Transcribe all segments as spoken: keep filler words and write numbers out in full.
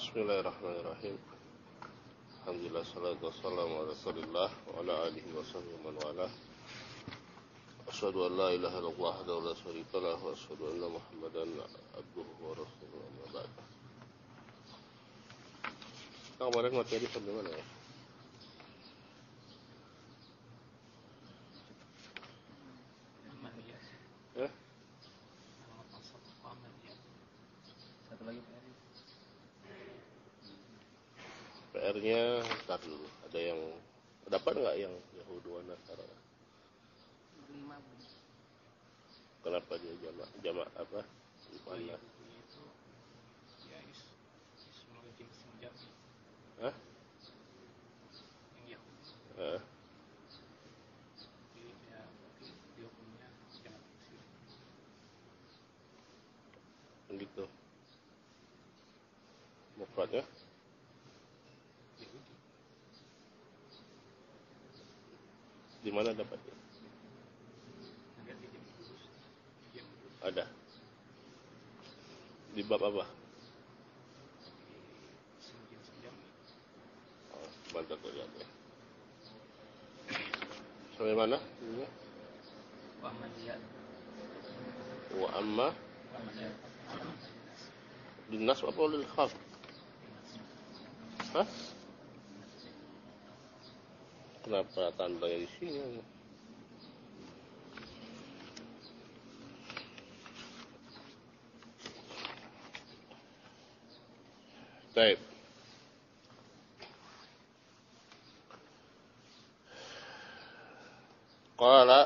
Bismillahirrahmanirrahim. Alhamdulillah, salatu wassalamu ala Rasulillah wa ala alihi wa sahbihi man walah. Asyhadu an la ilaha illallah wahdahu la syarika lah wa asyhadu anna Muhammadan abduhu wa rasuluhu amma ba'd. Nah, kemarin materi sampai mana ya? Ya? Satu lagi P R. P R-nya ntar dulu. Ada yang dapat nggak yang Yahudi wa Nasara? Kenapa dia jamak jamak apa? Mana? Itu ya is semua jenis menjadi. Hah? Yang Yahudi. Eh. Jadi ya dia punya jangan muslim. Gitu. Mufradnya? Yahudi. Di mana dapatnya? Ada di jenis khusus. Yang Ada. Di bab apa? semua jenis menjadi. Oh, sebentar tuh lihat ya. Sampai mana? Ini. Muhammadiyah. Wa amma Muhammadiyah. linnas apa lil khalq? Hah? Kenapa tandanya di sini? Baik. Qala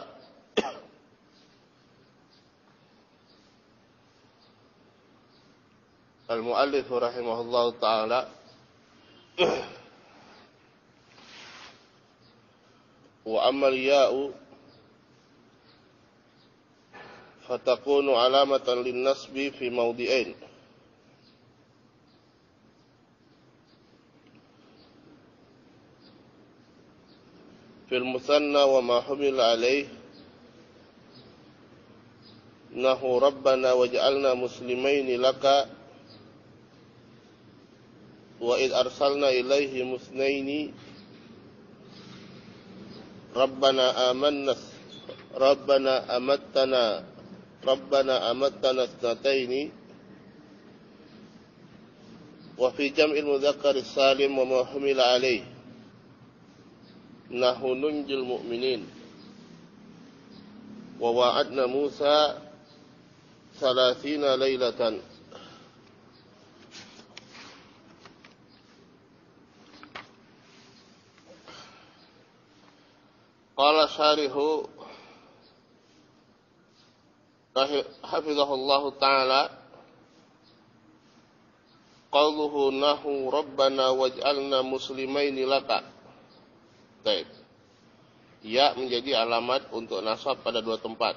al-muallif rahimahullahu ta'ala wa ammal ya'u fatakunu alamatan lin-nasbi fi mawdi'ain. Fil musanna wa ma humila alaih nahu rabbana waj'alna muslimaini laka wa id arsalna ilaihi musnaini rabbana amanna rabbana amattana rabbana amattana isnataini wa fi jam'il mudzakkar salim wa ma humila alaih nahu nunjil mu'minin wa wa'adna Musa salasina laylatan. Qala syarihu hafizahullahu ta'ala qawluhu nahu rabbana waj'alna muslimaini laka. Baik. Ya menjadi alamat untuk nasab pada dua tempat.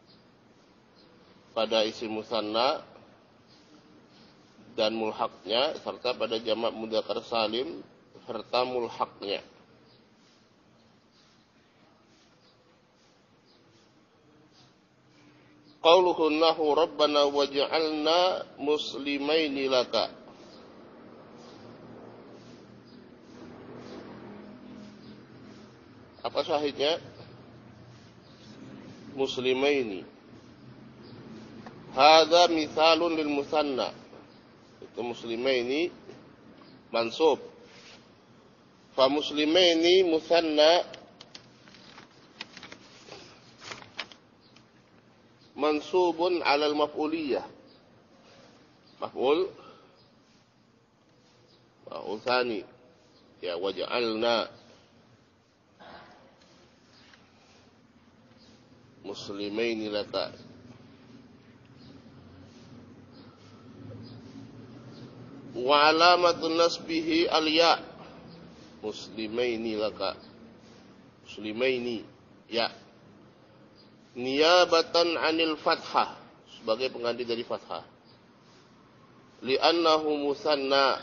Pada isim musanna dan mulhaqnya serta pada jamak mudzakkar salim serta mulhaqnya. Qauluhu nahu rabbana waj'alna muslimaini laka. Apa syahidnya? Muslimaini. Hadza mithalun lil musanna. Itu muslimaini mansub. Fa muslimaini musanna mansubun 'ala al-maf'uliyah. Maf'ul wa tsani ya waj'alna muslimaini laka. Wa alamatun nasbihi al-ya. Muslimaini laka. Muslimaini ya. Niyabatan 'anil fathah, sebagai pengganti dari fathah. Li'annahu musanna.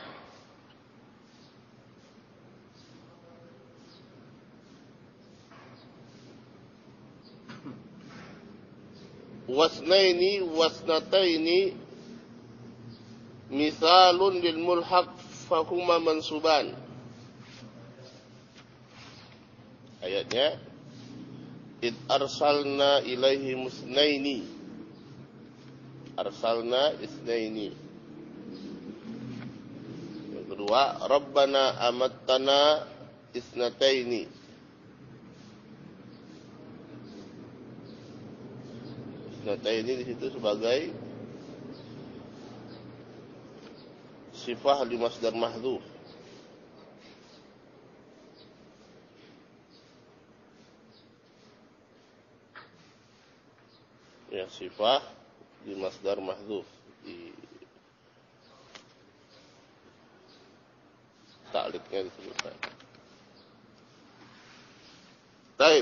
Wasnaini wasnataini misalun lil mulhaq fahuma mansuban. Ayatnya id arsalna ilaihi musnaini. Arsalna isnaini. Yang kedua, Rabbana amattana isnataini. Isnataini di situ sebagai sifah li masdar mahdhuf. Ya, sifah di masdar mahdhuf, di ta'liqnya disebutkan. Baik.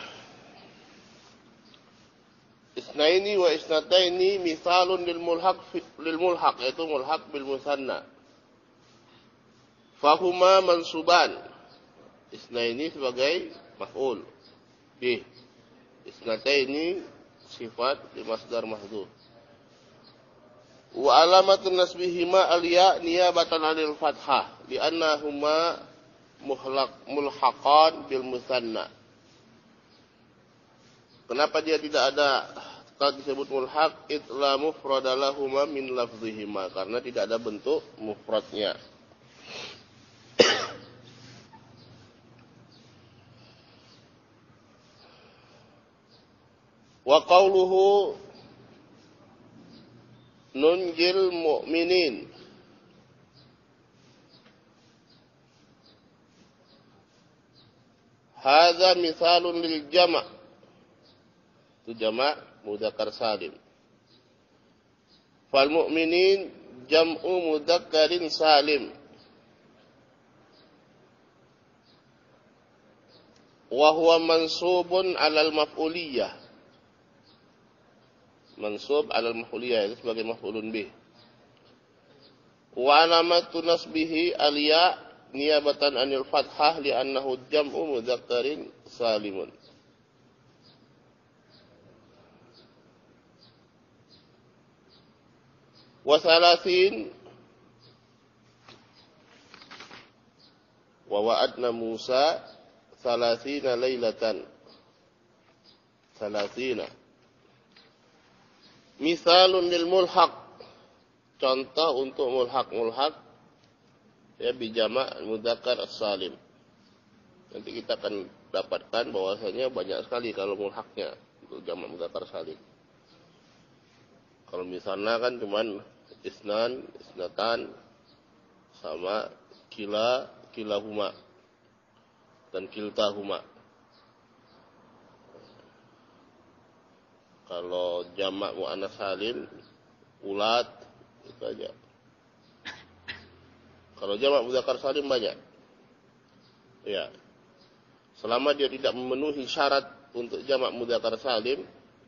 Isnaini wa isnataini misalun lil mulhaq lil mulhaq, yaitu mulhaq bil musanna. Fahuma mansuban. Isnaini sebagai maf'ul bih. Isnataini sifat di masdar mahdhuf. Wa alamatun nasbihima al-ya niyabatan 'anil fathah li'annahuma muhlaq mulhaqan bil musanna. Kenapa dia tidak ada kalau disebut mulhaq itla mufradalahuma min lafzihima, karena tidak ada bentuk mufradnya. Wa qawluhu nunjil mu'minin. Hadza misalun lil jama'. Itu jama' mudzakkar salim. Fal mu'minin jam'u mudzakkarin salim. Wa huwa mansubun 'alal maf'uliyah. Mansub 'alal maf'uliyah itu sebagai maf'ulun bih. Wa alamatu nasbihi al-ya niyabatan 'anil fathah li'annahu jam'u mudzakkarin salimun. Wa salasin wa wa'adna Musa salasina lailatan. Salasina misalun lil mulhaq, contoh untuk mulhaq. Mulhaq ya bijama' mudzakkar as-salim. Nanti kita akan dapatkan bahwasanya banyak sekali kalau mulhaqnya untuk jamak mudzakkar salim. Kalau misalnya kan cuman isnan, isnatan sama kila, kilahuma dan kiltahuma. Kalau jamak muannats salim, ulat, itu aja. Kalau jamak mudzakkar salim banyak. Ya. Selama dia tidak memenuhi syarat untuk jamak mudzakkar salim,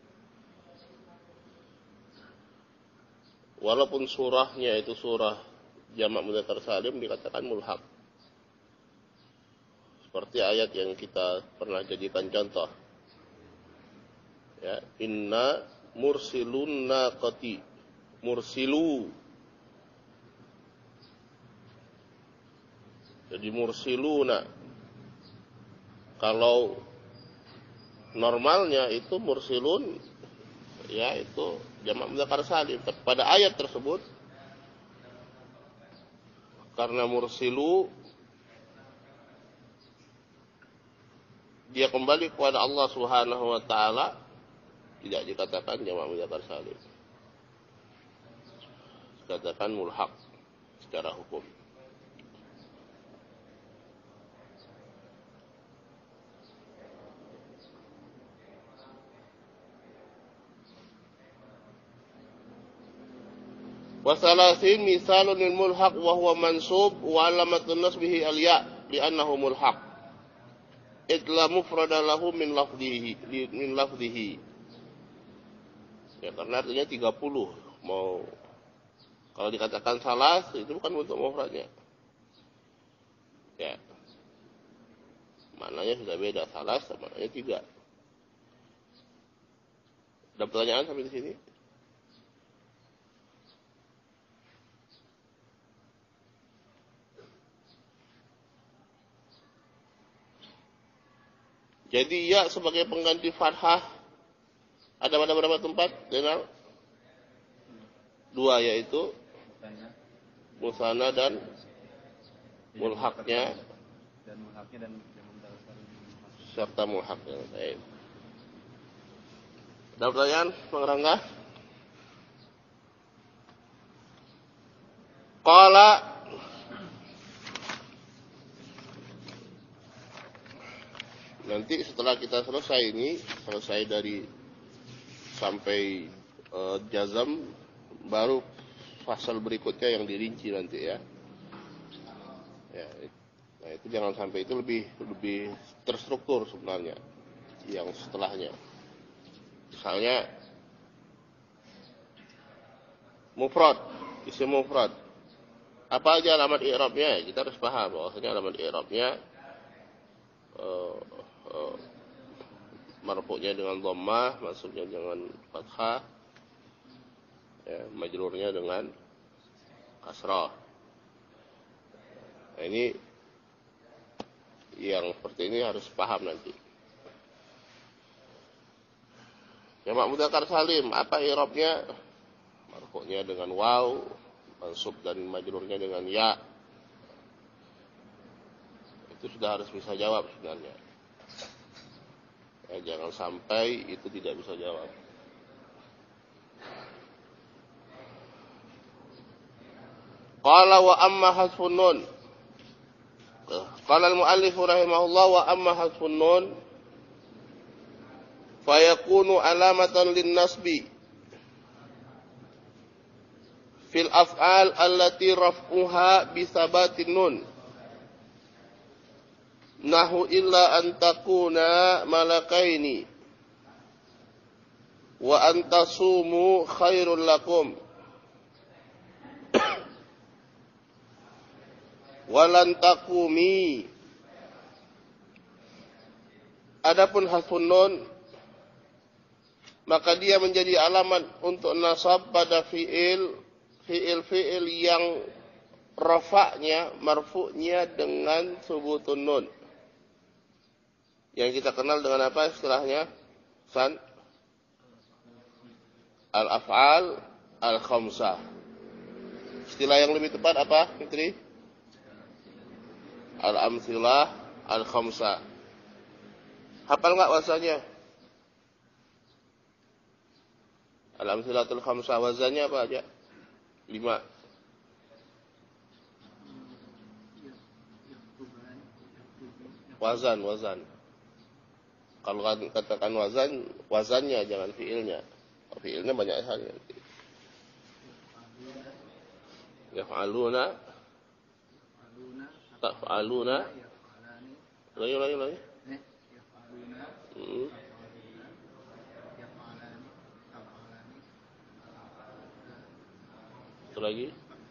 walaupun surahnya itu surah jamak mudzakkar salim dikatakan mulhaq. Seperti ayat yang kita pernah jadikan contoh. Ya, inna mursilun naqati. Mursilu. Jadi mursiluna. Kalau normalnya itu mursilun, ya itu jamak mudzakkar salim. Pada ayat tersebut, karena mursilu dia kembali kepada Allah Subhanahu wa taala, tidak dikatakan jamak mudzakkar salim. Dikatakan mulhaq secara hukum. Wasalasin misalun lil mulhaq wa huwa mansub wa alamatun nasbihi al-ya li'annahu mulhaq. Idla mufrada lahu min lafdhihi min lafdhihi. Ya, karena artinya tiga puluh. Mau kalau dikatakan salas itu bukan bentuk mufradnya. Ya. Maknanya sudah beda, salas sama maknanya tiga. Ada pertanyaan sampai di sini? Jadi ya sebagai pengganti fathah ada pada berapa tempat? Dengar? Dua, yaitu musana dan mulhaknya dan mulhaknya dan serta mulhaknya. Baik. Ada pertanyaan, Bang Rangga? Qala nanti setelah kita selesai ini, selesai dari sampai uh, jazam, baru fasal berikutnya yang dirinci nanti ya. Ya, nah itu jangan sampai, itu lebih lebih terstruktur sebenarnya yang setelahnya. Misalnya mufrad, isim mufrad. Apa aja alamat i'rabnya? Kita harus paham bahwasanya alamat i'rabnya uh, uh, marfu'nya dengan dhammah, mansubnya dengan fathah, ya, majrurnya dengan kasrah. Nah, ini yang seperti ini harus paham nanti. Jamak mudzakkar salim, apa i'rabnya? Marfu'nya dengan waw, mansub dan majrurnya dengan ya. Itu sudah harus bisa jawab sebenarnya. Ya, jangan sampai itu tidak bisa jawab. Qala wa amma hasfun nun. Qala al-muallif rahimahullah wa amma hasfun nun fayakunu alamatan lin-nasbi fil af'al allati raf'uha bi sabatin nun. Nahu illa an takuna malakaini wa an tasumu khairul lakum walan takumi. Adapun hasfun nun, maka dia menjadi alamat untuk nasab pada fi'il fi'il-fi'il yang rafa'nya, marfu'nya dengan subutun nun. Yang kita kenal dengan apa istilahnya? San al-af'al al-khamsah. Istilah yang lebih tepat apa, Fitri? Al-amtsilah al-khamsah. Hafal enggak wazannya? Al-amtsilatul khamsah, wazannya apa aja? Lima. Wazan, wazan. Kalau katakan wazan, wazannya jangan fiilnya. Fiilnya banyak sekali nanti. Yaf'aluna, taf'aluna. Lagi, lagi, lagi. Hmm. Itu lagi.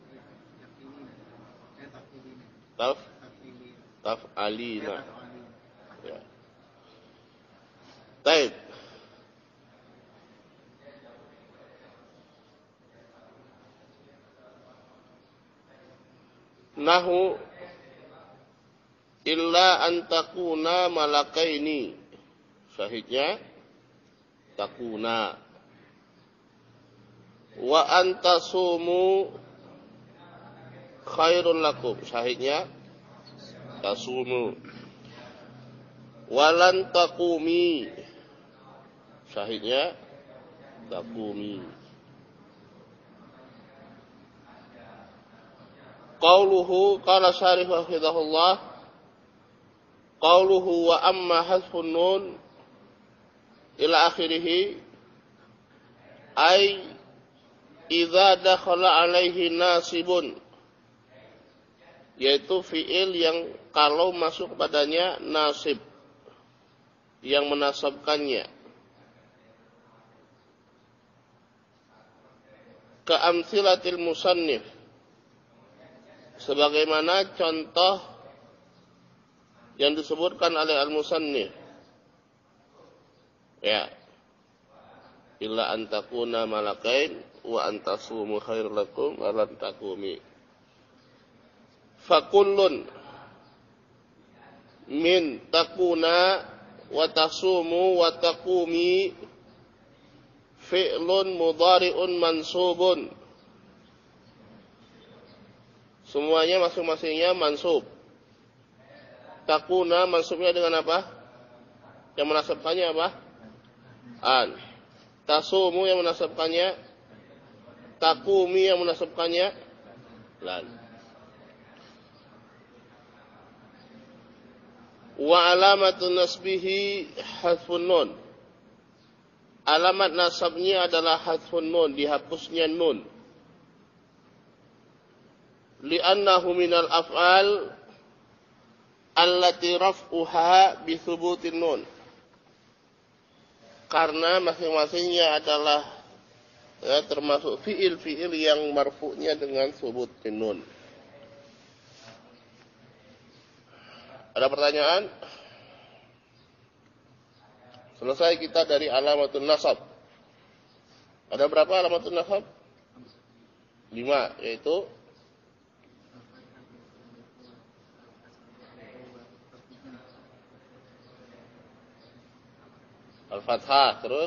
Taf, taf'alina. Ya. Baik. Nahu illa an takuna malakaini. Syahidnya takuna. Wa antasumu khairun lakum. Syahidnya tasumu. Walan takumi. Syahidnya takumi. Qauluhu qala syarih hafizahullah. Qauluhu wa amma hasfun nun ila akhirih ay idza dakhala alaihi nasibun, yaitu fiil yang kalau masuk padanya nasib yang menasabkannya. Ka'amsilatil musannif, sebagaimana contoh yang disebutkan oleh al-musannif. Ya. Illa antakuna malakain wa antasumu khair lakum wa lan takumi. Fakullun min takuna wa tasumu wa taqumi fi'lun mudhari'un mansubun. Semuanya masing-masingnya mansub. Takuna mansubnya dengan apa? Yang menasabkannya apa? An. Tasumu yang menasabkannya takumi yang menasabkannya lan. Wa alamatun nasbihi hadfun nun. Alamat nasabnya adalah hadfun nun, dihapusnya nun. Li'annahu minal af'al allati raf'uha bi thubutin nun. Karena masing-masingnya adalah ya, termasuk fiil-fiil yang marfu'nya dengan thubutin nun. Ada pertanyaan? Selesai kita dari alamatun nasab. Ada berapa alamatun nasab? Lima, yaitu Al-Fathah, terus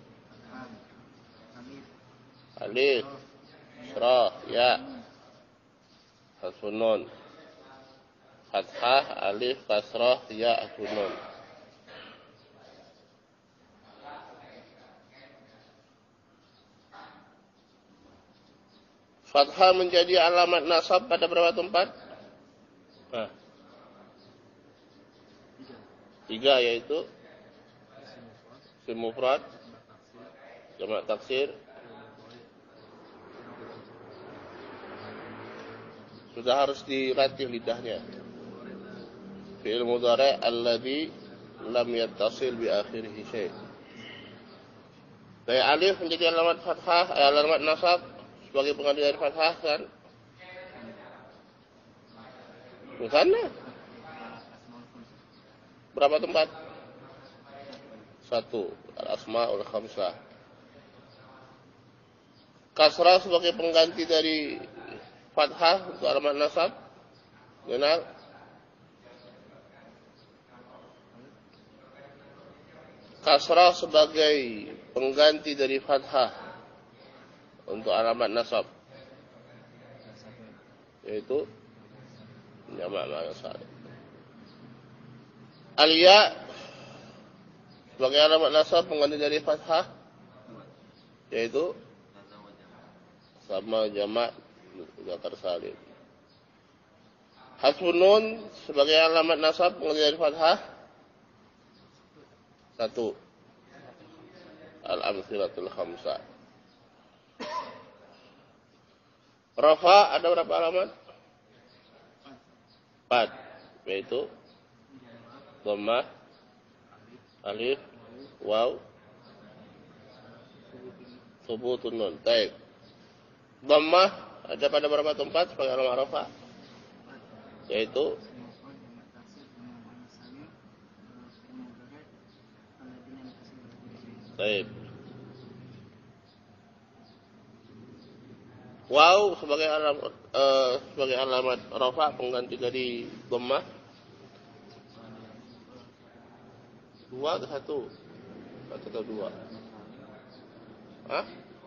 Alif, Isra, Ya, Hasfun Nun. Fathah, Alif, Kasrah, Ya, Hasfun Nun. Fathah menjadi alamat nasab pada berapa tempat? Nah. Tiga, yaitu isim mufrad, jamak taksir. Sudah harus dilatih lidahnya. Fi'il mudhari' alladhi lam yattasil bi akhirih syai'. Dari alif menjadi alamat fathah, eh, alamat nasab sebagai pengganti dari fathah kan? Bukannya? Berapa tempat? Satu, al-asma'ul khamsah. Kasrah sebagai pengganti dari fathah untuk alamat nasab. Kenal? Kasrah sebagai pengganti dari fathah untuk alamat nasab, yaitu jamak nasab. Al-ya sebagai alamat nasab pengganti dari fathah, yaitu sama jamak zakar salim. Hasfun nun sebagai alamat nasab pengganti dari fathah. Satu, al-amsilatul khamsah. Rafa ada berapa alamat? Empat, yaitu dhammah, alif, waw, thubutun nun. Baik. Dhammah ada pada berapa tempat sebagai alamat rafa? Yaitu baik. Waw sebagai alamat uh, sebagai alamat rafa pengganti dari dhammah. Dua atau satu? Satu atau dua? Hah?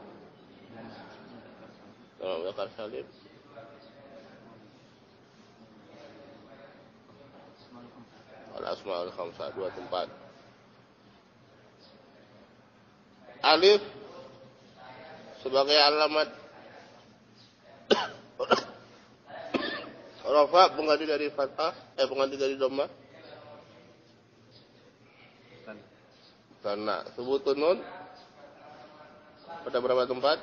Kalau zakar salim. Al-asma'ul khamsah, dua tempat. Alif sebagai alamat rafa pengganti dari fathah, eh pengganti dari dhammah. Karena thubutun nun pada berapa tempat?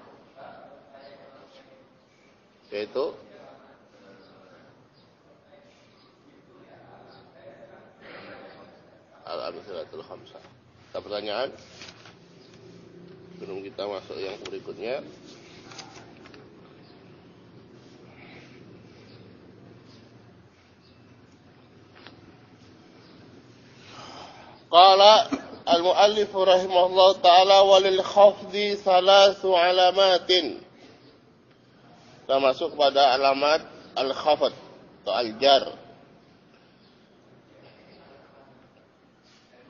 Yaitu al-amsilatul khamsah. Ada pertanyaan? Sebelum kita masuk yang berikutnya. Qala al-muallif rahimahullah ta'ala walil khafdi thalathu alamatin. Kita masuk pada alamat al-khafd atau al-jar.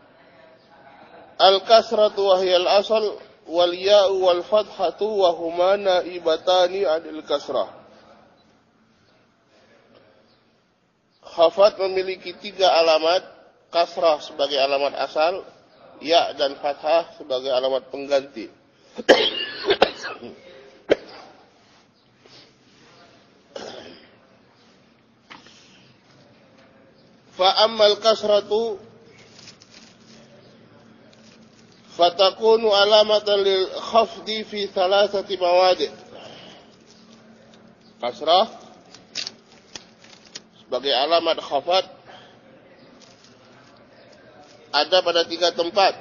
Al-kasratu wa hiya al-asal wal ya'u wal fathatu wa huma naibatani 'anil kasrah. Khafat memiliki tiga alamat, kasrah sebagai alamat asal, ya dan fathah sebagai alamat pengganti. Fa ammal kasratu fatakunu alamatan lil khafdi fi thalathati mawadi'. Kasrah sebagai alamat khafat ada pada tiga tempat.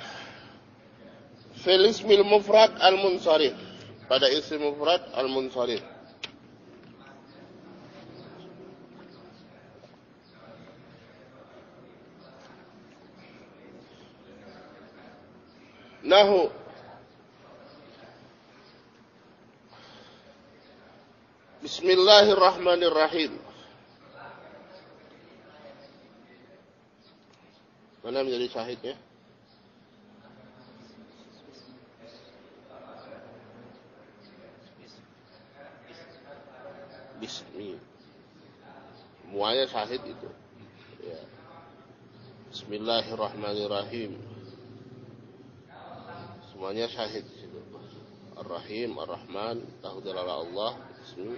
Fil ismil mufrad al-munsharif, pada isim mufrad al-munsharif. Nahu Bismillahirrahmanirrahim. Mana menjadi syahidnya? Bismi. Semuanya syahid itu. Ya. Bismillahirrahmanirrahim. Semuanya syahid di situ. Ar-Rahim, Ar-Rahman, tahu dalalah Allah, Bismi.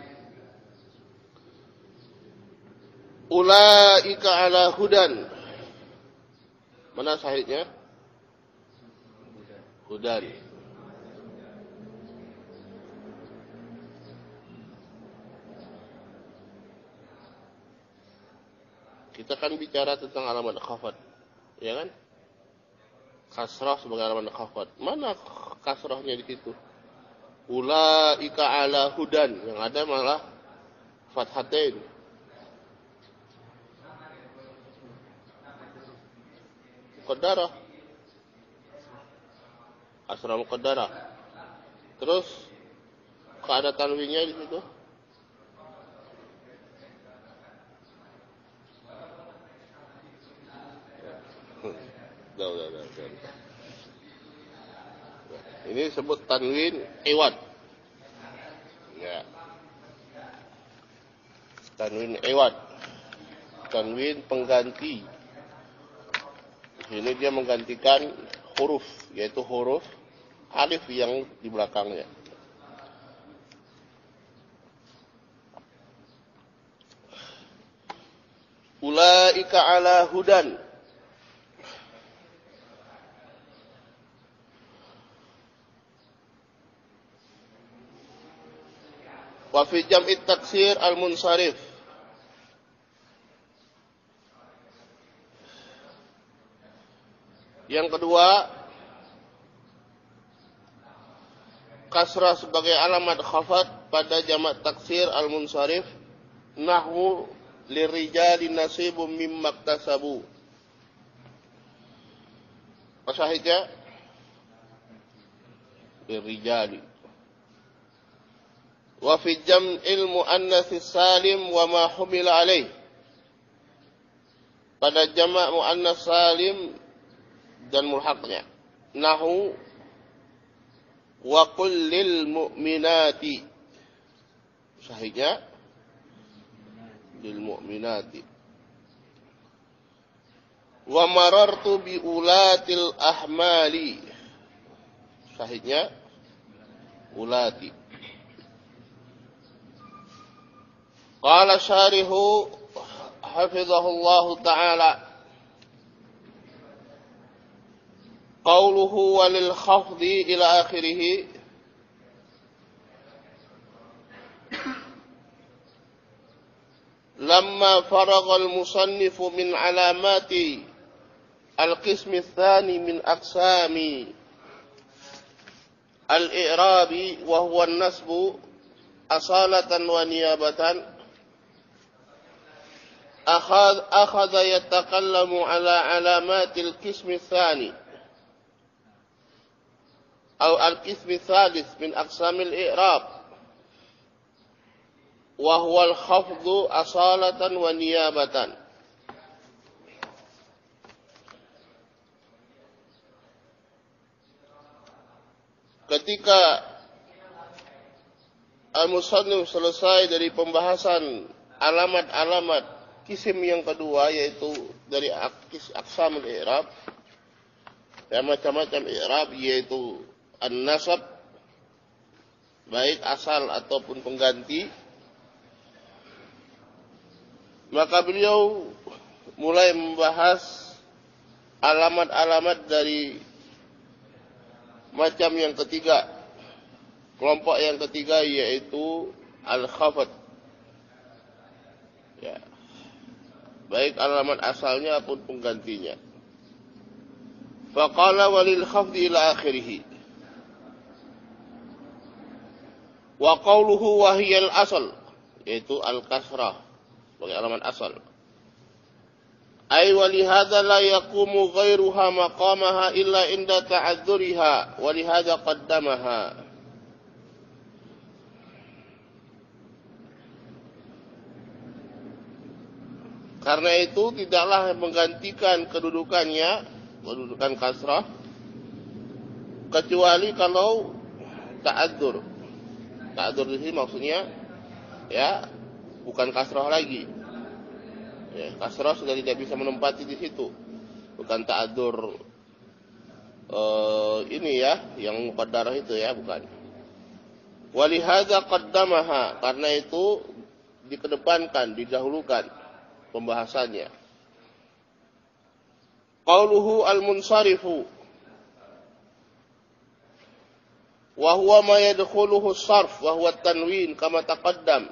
Ulaika ala hudan. Mana syahidnya? Hudan. Kita kan bicara tentang alamat khafat, ya kan? Kasrah sebagai alamat khafat. Mana kasrahnya di situ? Ulaika ala hudan. Yang ada malah fathatain. Muqaddarah. Kasrah muqaddarah. Terus keada tanwinnya di situ. Dah, dah, dah, dah. Ini disebut tanwin iwad. Ya. Tanwin iwad. Tanwin pengganti. Ini dia menggantikan huruf, yaitu huruf alif yang di belakangnya. Ulaika ala hudan. Wa fi jam'i taksir al-munsharif. Yang kedua, kasrah sebagai alamat khafat pada jamak taksir al-munsharif. Nahwu lirijali nasibum mimma iktasabu. Syahidnya lirijali. Wa fi jam'il muannats salim wa ma humila alaih. Pada jamak muannats salim dan mulhaqnya. Nahu wa qul lil mu'minati. Syahidnya lil mu'minati. Wa marartu bi ulatil ahmali. Syahidnya ulati. Qala syarihu hafizahullahu ta'ala. Qauluhu walil khafdi ila akhirih. Lamma faragha al-musannifu min alamati al-qism ats-tsani min aqsami al-i'rabi wa huwa an-nasbu asalatan wa niyabatan akhadha akhadha yatakallamu ala alamati al-qism ats-tsani أو القسم الثالث من أقسام الإعراب وهو الخفض أصالة ونيابة. ketika al-musannif selesai dari pembahasan alamat-alamat kisim yang kedua, yaitu dari aqsamul i'rab, ya, macam-macam i'rab, yaitu an-nasab, baik asal ataupun pengganti, maka beliau mulai membahas alamat-alamat dari macam yang ketiga, kelompok yang ketiga, yaitu al-khafat, ya, baik alamat asalnya maupun penggantinya. Faqala walil khafdi ila akhirih. Wa qawluhu wa hiya al-asal, yaitu al-kasrah sebagai alamat asal. Ay wa li hadza la yaqumu ghairuha maqamaha illa inda ta'adzuriha wa li hadza qaddamaha. Karena itu tidaklah menggantikan kedudukannya, kedudukan kasrah, kecuali kalau ta'adzur. Ta'adzur di sini maksudnya, ya, bukan kasrah lagi. Ya, kasrah sudah tidak bisa menempati di situ. Bukan ta'adzur uh, ini ya, yang muqaddarah itu ya, bukan. Walihadza qaddamaha, karena itu dikedepankan, didahulukan pembahasannya. Qauluhu al-munsarifu wa huwa ma yadkhuluhu as-sarf wa huwa at-tanwin kama taqaddam,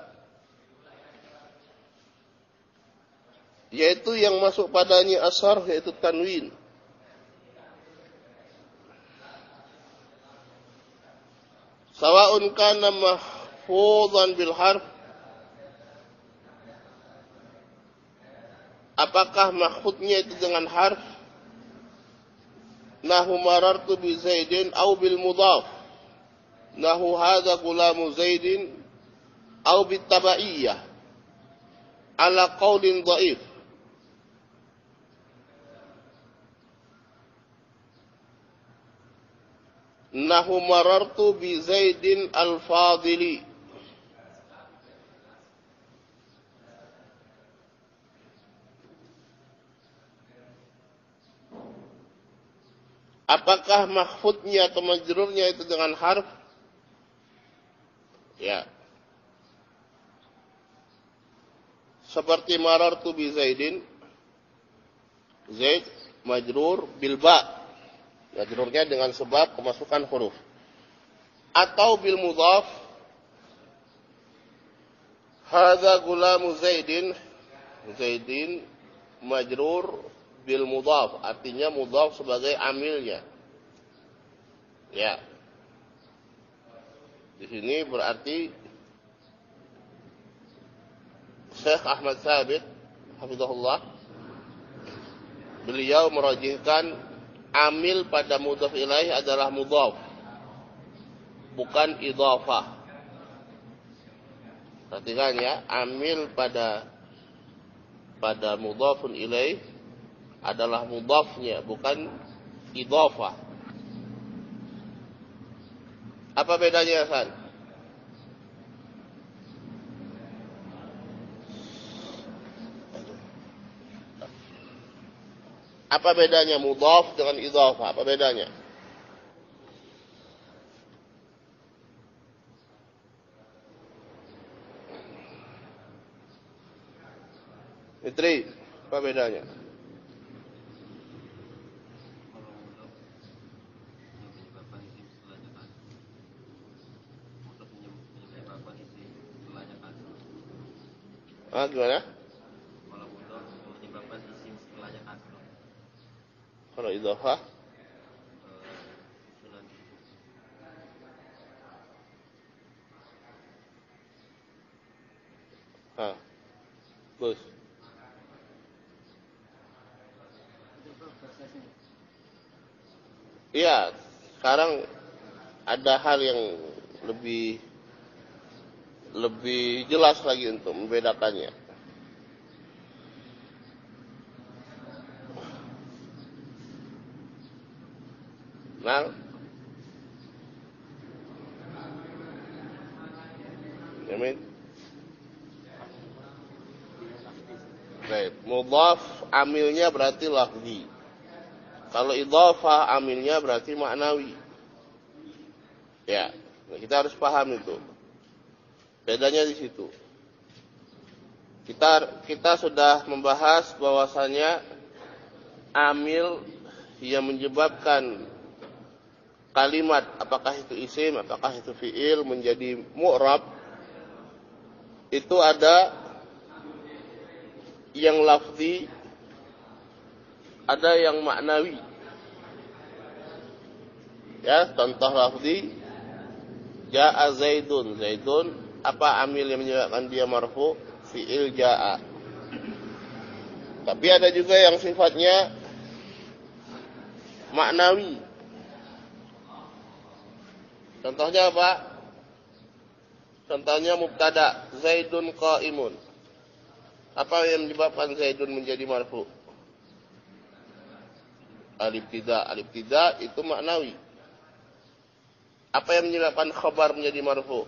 yaitu yang masuk padanya as-sarf, yaitu tanwin. Sawa'un kana mahfuzan bil harf, apakah mahfudnya itu dengan harf, nahu marartu bi zaidin, au bil mudhaf, nahu hadza gulamu zaidin, au bit tabaiyah, ala qaulin dhaif. Nahu marartu bi zaidin al-fadili, apakah mahfudnya atau majrurnya itu dengan harf? Ya. Seperti marartu bi Zaidin, Zaid majrur bil ba, majrurnya dengan sebab kemasukan huruf. Atau bil mudhaf, hadza gulamu Zaidin, Zaidin majrur bil mudhaf, artinya mudhaf sebagai amilnya. Ya. Di sini berarti Syekh Ahmad Thabit hafizahullah, beliau merajihkan amil pada mudhaf ilaih adalah mudhaf, bukan idhafah. Perhatikan ya, amil pada pada mudhafun ilaih adalah mudhafnya, bukan idhafah. Apa bedanya, Hasan? Apa bedanya mudhaf dengan idhafah? Apa bedanya? Fitri, apa bedanya? Ah, gimana? Kalau mudhaf menyebabkan isim setelahnya kasroh. Kalau idhafah? Sunan. Ah, Gus. Iya, sekarang ada hal yang lebih lebih jelas lagi untuk membedakannya. Nah, Amin. Baik, mudhaf amilnya berarti lafzi. Kalau idhafah amilnya berarti maknawi. Ya, kita harus paham itu. Bedanya di situ. Kita kita sudah membahas bahwasanya amil yang menyebabkan kalimat apakah itu isim, apakah itu fiil menjadi mu'rab, itu ada yang lafzi, ada yang maknawi. Ya, contoh lafzi, ja'a Zaidun. Zaidun, apa amil yang menyebabkan dia marfu? Fi'il ja'a. Tapi ada juga yang sifatnya maknawi. Contohnya apa? Contohnya mubtada, Zaidun qa'imun. Apa yang menyebabkan Zaidun menjadi marfu? Al-ibtida. Al-ibtida itu maknawi. Apa yang menyebabkan khabar menjadi marfu?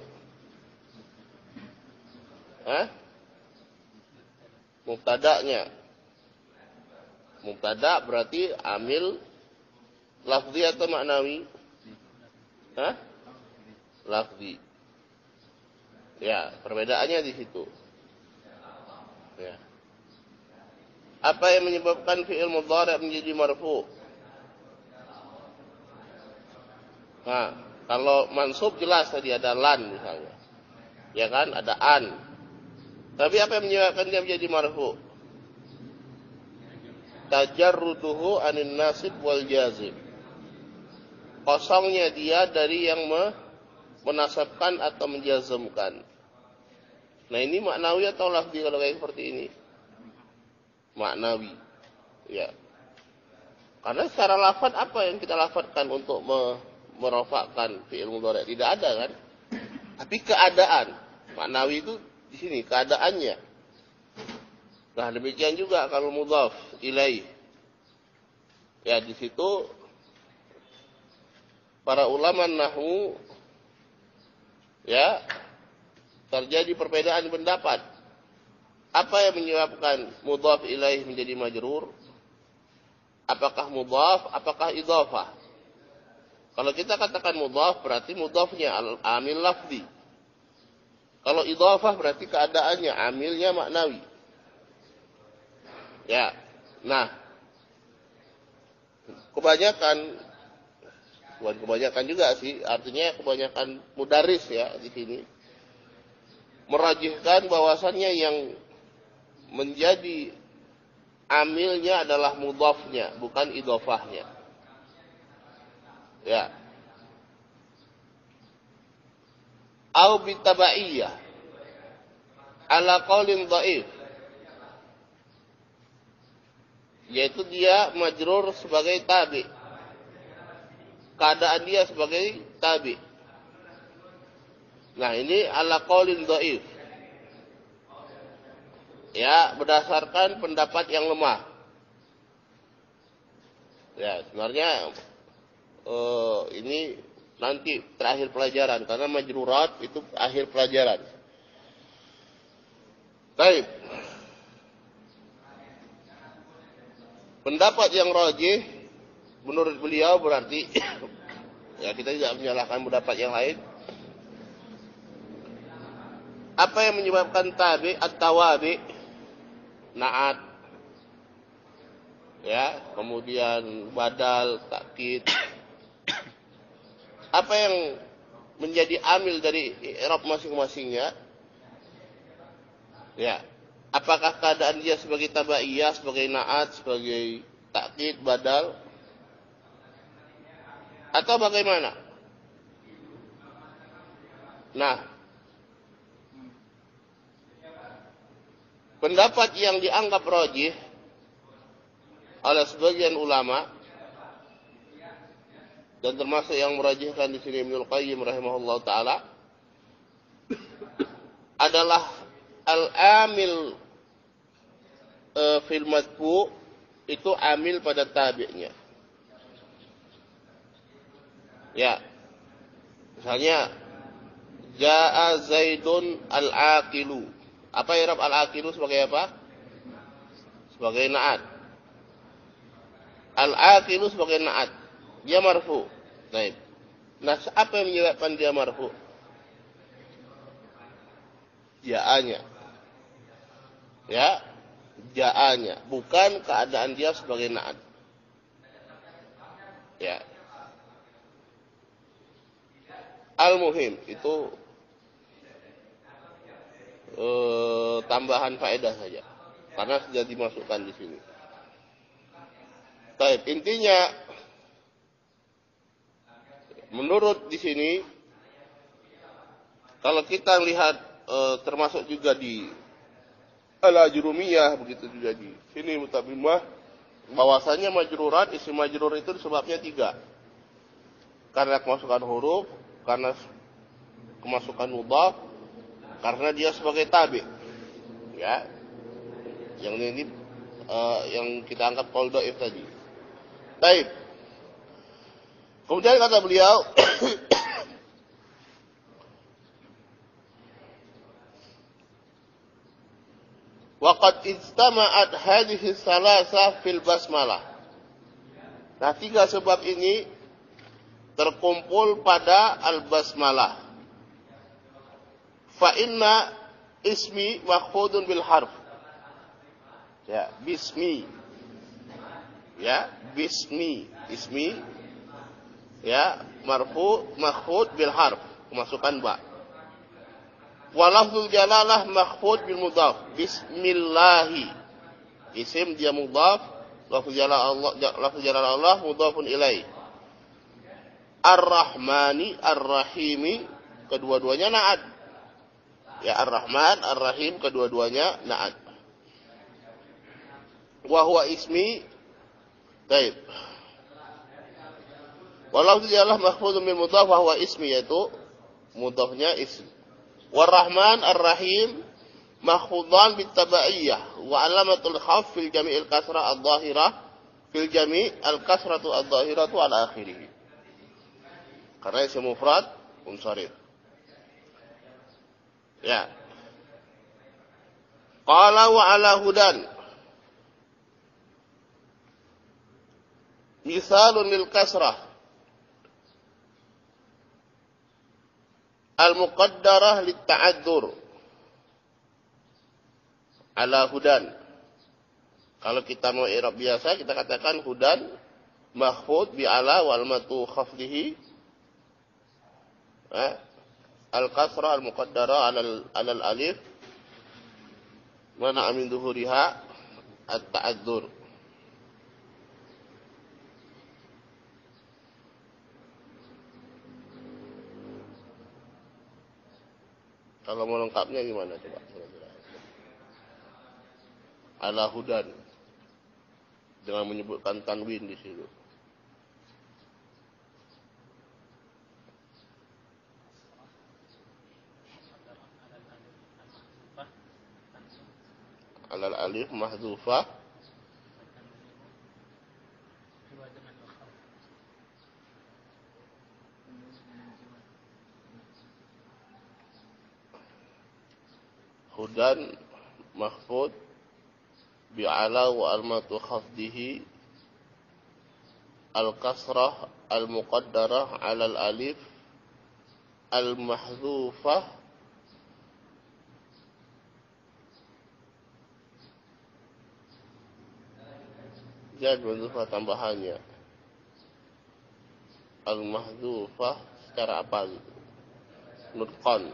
Hah? Mubtada'nya. Mubtada berarti amil lafzi atau maknawi? Hah? Lafzi. Ya, perbedaannya di situ. Ya. Apa yang menyebabkan fi'il mudhari' menjadi marfu? Nah, kalau mansub jelas tadi ada lan misalnya. Ya kan, ada an. Tapi apa yang menyebabkan dia menjadi marfu? Tajarruduhu anin nasib wal jazim. Kosongnya dia dari yang menasabkan atau menjazmkan. Nah, ini maknawi atau lafzi kalau kayak seperti ini? Maknawi. Ya. Karena secara lafaz apa yang kita lafadzkan untuk me merofakkan fi'il mudhari'? Tidak ada kan? Tapi keadaan. Maknawi itu di sini keadaannya. Nah, demikian juga kalau mudhaf ilaih. Ya, di situ para ulama nahwu ya terjadi perbedaan pendapat. Apa yang menyebabkan mudhaf ilaih menjadi majrur? Apakah mudhaf, apakah idhafah? Kalau kita katakan mudhaf berarti mudhafnya amil lafzi. Kalau idhafah berarti keadaannya amilnya maknawi. Ya. Nah, kebanyakan bukan kebanyakan juga sih, artinya kebanyakan mudaris ya di sini merajihkan bahwasannya yang menjadi amilnya adalah mudhafnya, bukan idhafahnya. Ya. Au bitabaiyah ala qaulin dhaif. Yaitu dia majrur sebagai tabi. Keadaan dia sebagai tabi. Nah, ini ala qaulin dhaif. Ya, berdasarkan pendapat yang lemah. Ya, sebenarnya uh, ini nanti terakhir pelajaran karena majrurat itu akhir pelajaran. Baik. Pendapat yang rajih menurut beliau berarti ya kita tidak menyalahkan pendapat yang lain. Apa yang menyebabkan tabi at-tawabi? Naat. Ya, kemudian badal, takkid. Apa yang menjadi amil dari i'rab masing-masingnya? Ya. Apakah keadaan dia sebagai tabaiyah, sebagai naat, sebagai takkid, badal? Atau bagaimana? Nah, pendapat yang dianggap rajih oleh sebagian ulama dan termasuk yang merajihkan di sini Ibnu Qayyim rahimahullah taala adalah al-amil e, fil madfu itu amil pada tabi'nya. Ya. Misalnya Jaa Zaidun al-aqilu. Apa i'rab al-aqilu sebagai apa? Sebagai na'at. Al-aqilu sebagai na'at. Dia marfu. Baik. Nah, apa yang menyebabkan dia marfu? Ja'anya. Ya, ja'anya, bukan keadaan dia sebagai na'at. Ya. Al-muhim itu eh, tambahan faedah saja, karena sudah dimasukkan di sini. Baik, intinya menurut di sini, kalau kita lihat eh, termasuk juga di al-ajrumiyah, begitu juga di sini mutabimah, bahwasanya majrurat, isim majrur itu sebabnya tiga. Karena kemasukan huruf, karena kemasukan mudhaf, karena dia sebagai tabi. Ya. Yang ini uh, yang kita anggap qaul dhaif tadi. Baik. Kemudian kata beliau waqad istama'at hadhihi salasa fil basmalah. Nah, tiga sebab ini terkumpul pada al-basmalah. Fa inna ismi makhfudun bil harf. Ya, bismi. Ya, bismi, ismi. Ya, marfu makhfud bil harf, kemasukan ba. Wa lafzul jalalah makhfud bil mudhaf. Bismillahi. Isim dia mudhaf, lafzul jalalah Allah, lafzul jalalah Allah mudhafun ilaih. Ar-Rahmani, Ar-Rahimi, kedua-duanya na'at. Ya, Ar-Rahman, Ar-Rahim, kedua-duanya na'at. Wa huwa ismi, taib. Walau dialah mahfudun min mudhaf wa huwa ismi, yaitu mudhafnya ism. War-Rahman, Ar-Rahim, mahfudan bitabaiyah. Wa alamatul khaf fil jami'il kasrah al-zahirah, fil jami' al-kasratu al-zahiratu ala akhirih. Karena isim mufrad munsharif. Ya. Qala wa ala hudan. Misalun lil kasrah. Al-muqaddarah lit ta'addur. Ala hudan. Kalau kita mau i'rab biasa, kita katakan hudan mahfud bi ala wal matu khafdihi. Al-kasrah al-muqaddara alal alal alif mana amin duhuriha at-ta'adzur. Kalau mau lengkapnya gimana coba? Ala hudan dengan menyebutkan tanwin di situ. Alal alif mahdzufah hudan mahfud bi'ala wa almatu khafdihi al-kasrah al-muqaddarah alal alif al-mahdzufah jadi mahdzufah tambahannya al-mahdzufah secara apa gitu? Nutqan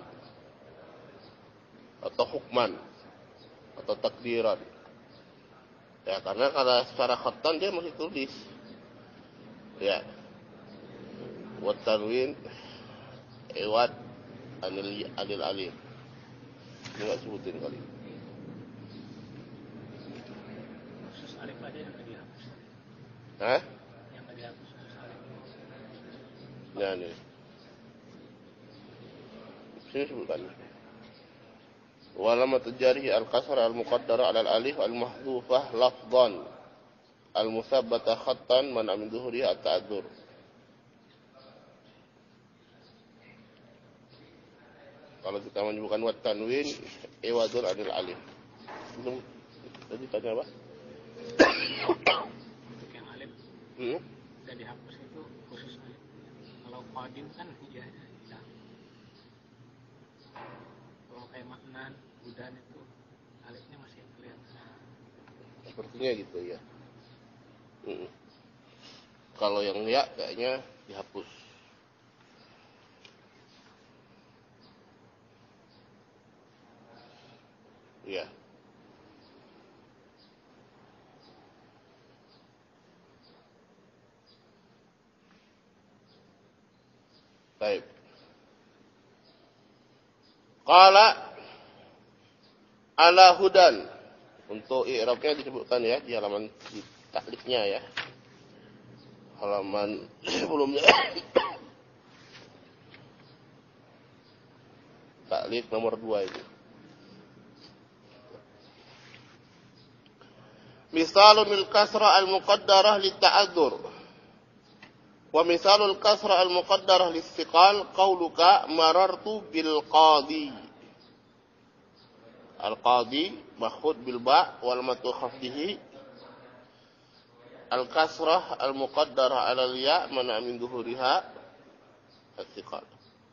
atau hukman atau takdiran. Ya, karena kalau secara khattan dia masih tulis. Ya. Wa tanwin iwad anil anil alif. Ini enggak sebutin kali. Khusus alif aja yang enggak dihapus. Hah? Yang enggak dihapus khusus alif. Ya, nih. Sini sebutkan. Walamat jarihi al-kasra al-muqaddara ala al-alif al-mahdhufah lafdhan al-musabbatah khattan man min dhuhri at-ta'adzur. Kalau kita menyebutkan wat tanwin iwadun anil alif. Belum tadi tanya apa? Untuk yang alif Hmm? udah dihapus itu khusus alif. Kalau qadim kan ya ya. Kalau kayak maknan, budan itu alifnya masih kelihatan. Sepertinya gitu ya. Hmm. Kalau yang ya kayaknya dihapus. Ya. Baik. Qala ala hudan. Untuk i'rabnya disebutkan ya di halaman di taklifnya ya. Halaman sebelumnya. Taklif nomor dua itu. Misalun al-kasra al-muqaddarah lit-ta'adzur. Wa misalul kasra al-muqaddarah lis-siqal qauluka marartu bil qadi. Al-qadi makhfud bil ba' wal matu khafdihi. Al-kasrah al-muqaddarah 'ala al-ya' mana min dhuhuriha as-siqal.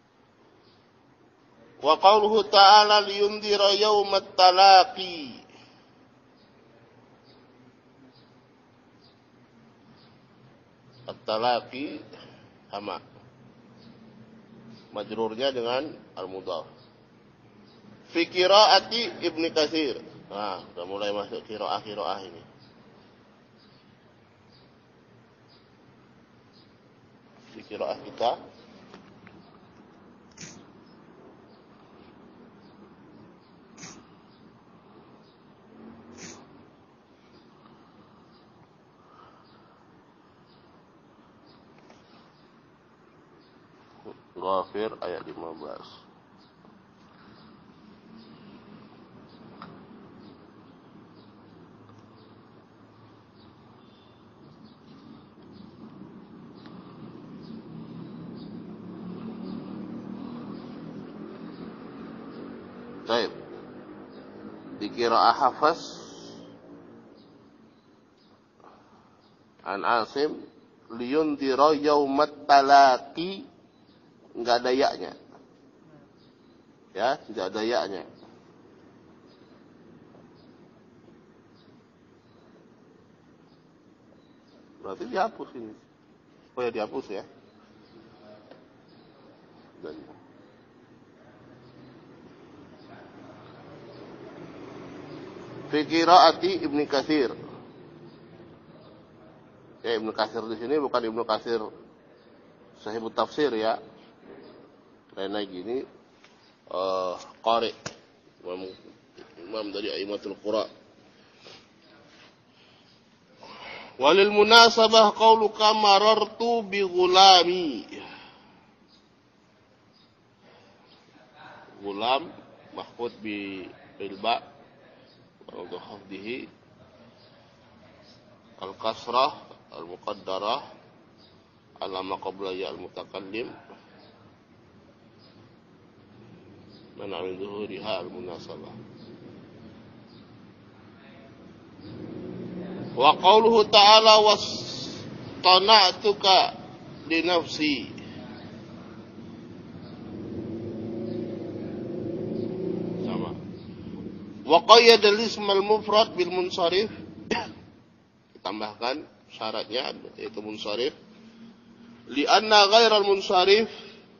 Wa qauluhu ta'ala liyundhira yawmat talaqi. At-talaqi sama majrurnya dengan al-mudhaf. Fi qiraati Ibnu Katsir. Nah, sudah mulai masuk qiraah-qiraah ini. Di qiraah kita Ghafir ayat lima belas. Baik. Di qiraah Hafs An Asim liyundhira yaumat talaqi, enggak ada ya-nya. Ya, tidak ada ya-nya. Berarti dihapus ini. Oh ya, dihapus ya. Dan fi qiraati Ibnu Katsir. Ya, Ibnu Katsir di sini bukan Ibnu Katsir Sahibut Tafsir ya. Lain lagi ini uh, qari imam, imam dari Aimatul Qura. Walil munasabah qauluka marartu bi ghulami. Gulam mahfud bi ilba untuk hafdihi al-kasrah al-muqaddarah ala ma qabla ya al-mutakallim mana min zuhuriha al-munasabah. Wa qauluhu ta'ala wastana'tuka li nafsi. Sama. Wa qayyada al-ism al-mufrad bil munsharif. Ditambahkan syaratnya yaitu munsharif. Lianna ghairal munsharif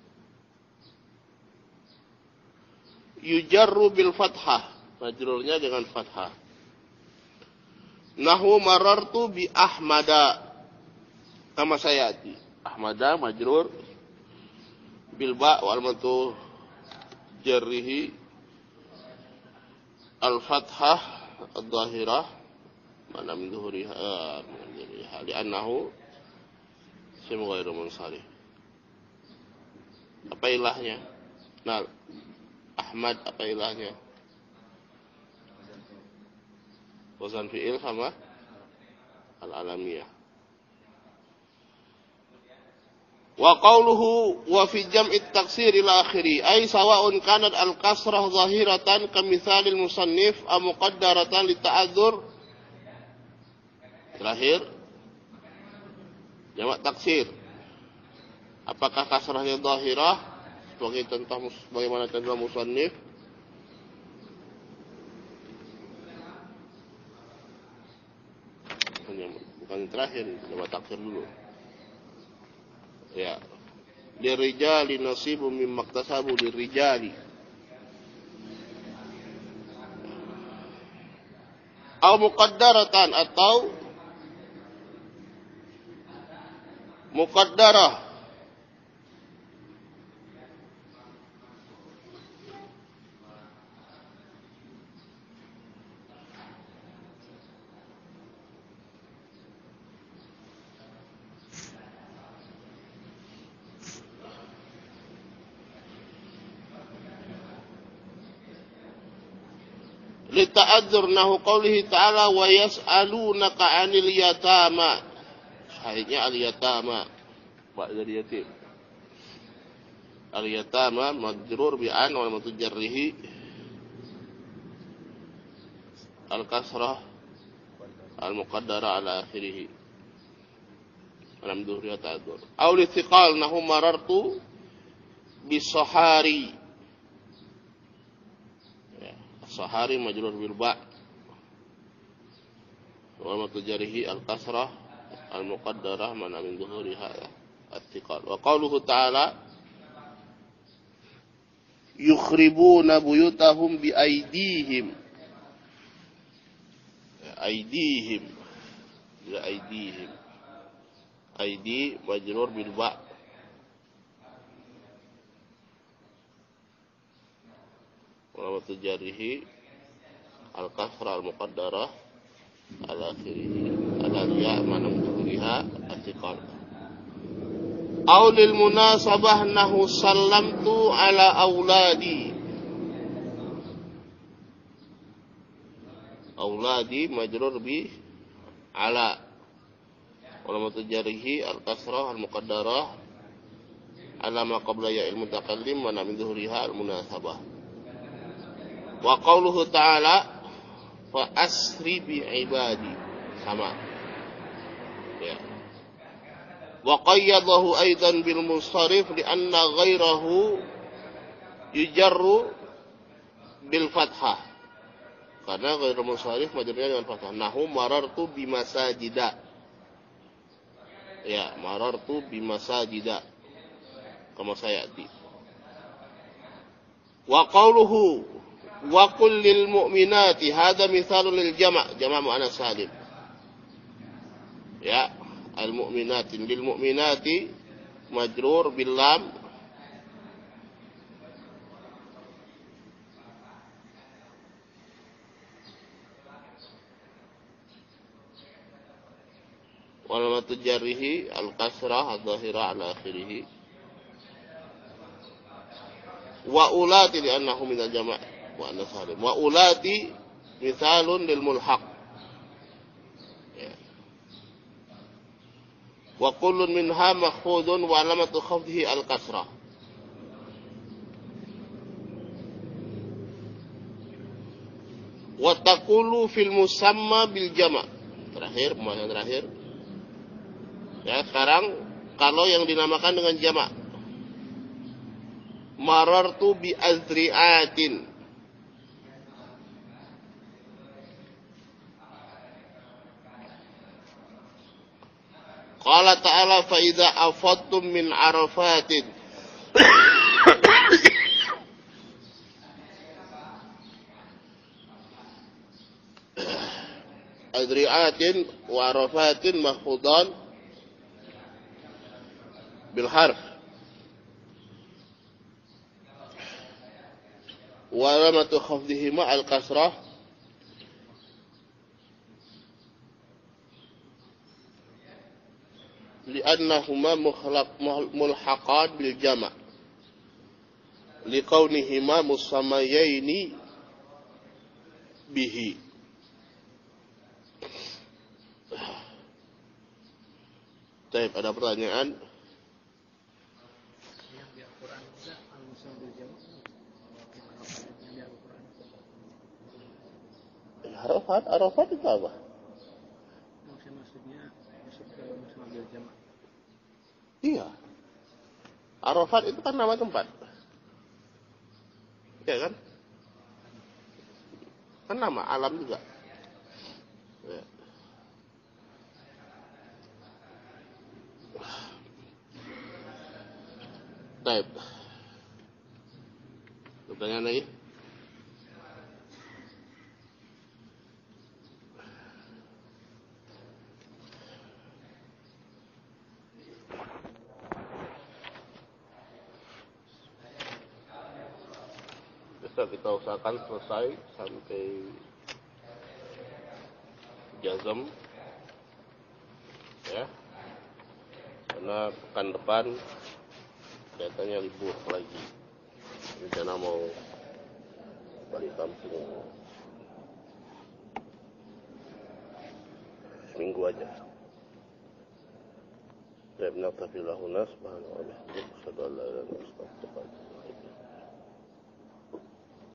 yujarru bil fathah. Majrurnya dengan fathah. Nahu marartu bi Ahmada kama sayati. Ahmada majrur bil ba wal matu jarrihi al fathah adh-dhahirah mana min dhuhuriha li'annahu ism ghairu munsharif. Apa ilahnya? Nah, Ahmad apa ilahnya? Wazan fi'il sama al-alamiyah. Wa qawluhu wa fi jam'i taksir ila akhiri ay sawa'un kanat al-kasrah zahiratan kamithalil musannif am muqaddaratan li ta'adzur. Terakhir jamak taksir, apakah kasrahnya zahirah sebagai contoh bagaimana contoh musannif bukan terakhir, jamak taksir dulu. Ya, lirijali nasibun mimma iktasabu lirijali. Au muqaddaratan atau muqaddarah. Lita'adzur nahu qawlihi ta'ala wa yas'alunaka 'anil yatama. Sahihnya al-yatama Pak dari yatim. Al-yatama majrur bi an wa mutajarrihi al-kasrah al-muqaddara ala akhirih. Alam dhuhri ta'adzur. Aw lithiqal nahu marartu bisahari. Sahari majrur bil ba wa mutajarrihi al-kasrah al-muqaddarah mana min dhuhuriha at-thiqal. Wa qawluhu ta'ala yukhribuna buyutahum bi aydihim. Aydihim bila aydihim. Aydi majrur bil ba wa mutajarrihi al-kasrah al-muqaddarah ala akhirih ala ya mana mudhuriha at-thiqal. Aw lil munasabah nahu sallamtu ala auladi. Auladi majrur bi ala wa mutajarrihi al-kasrah al-muqaddarah ala ma qabla ya'il mutakallim wa min dhuhriha al-munasabah. Wa qawluhu ta'ala fa asri bi ibadi sama ya. Wa qayyadahu aidan bil munsharif li anna ghairahu yujarru bil fathah, karena ghairu munsharif majrurnya dengan fathah. Nahu marartu bi masajida ya, marartu bi masajida kama sayati. Wa qawluhu wa qul lil mu'minati hadza mithalun lil jama' jama' muannas salim ya, al mu'minatin lil mu'minati majrur bil lam wal mutajarrihi al kasrah al dhahira ala akhirih. Wa ulati li annahu min al jama' wa anna salim. Wa ulati mithalun lil mulhaq ya. Wa kullun minha makhfudun wa alamatu khafdihi al kasrah. Wa taqulu fil musamma bil jama'. Terakhir, pembahasan terakhir ya. Sekarang kalau yang dinamakan dengan jama', marartu bi azri'atin. Qala ta'ala fa idza afattum min arafatin adri'atin wa arafatin mahfudan bil harf wa alamatu khafdihima al kasrah li'annahuma mulhaqan bil jama' liqaunihima musammayaini bihi. Baik, ada pertanyaan? Arafat, Arafat itu apa? Maksudnya maksudnya masuk ke mobil jamaah. Iya. Arafat itu kan nama tempat. Ya kan? Kan nama alam juga. Ya. Baik. Pertanyaan lagi? Bisa kita usahakan selesai sampai jazam, ya, karena pekan depan kelihatannya libur lagi. Rencana mau balik kampung seminggu aja. Ya, naktafi lahuna subhanahu wa bihamdihi, asyhadu an la ilaha illa anta, astaghfiruka wa atubu ilaik.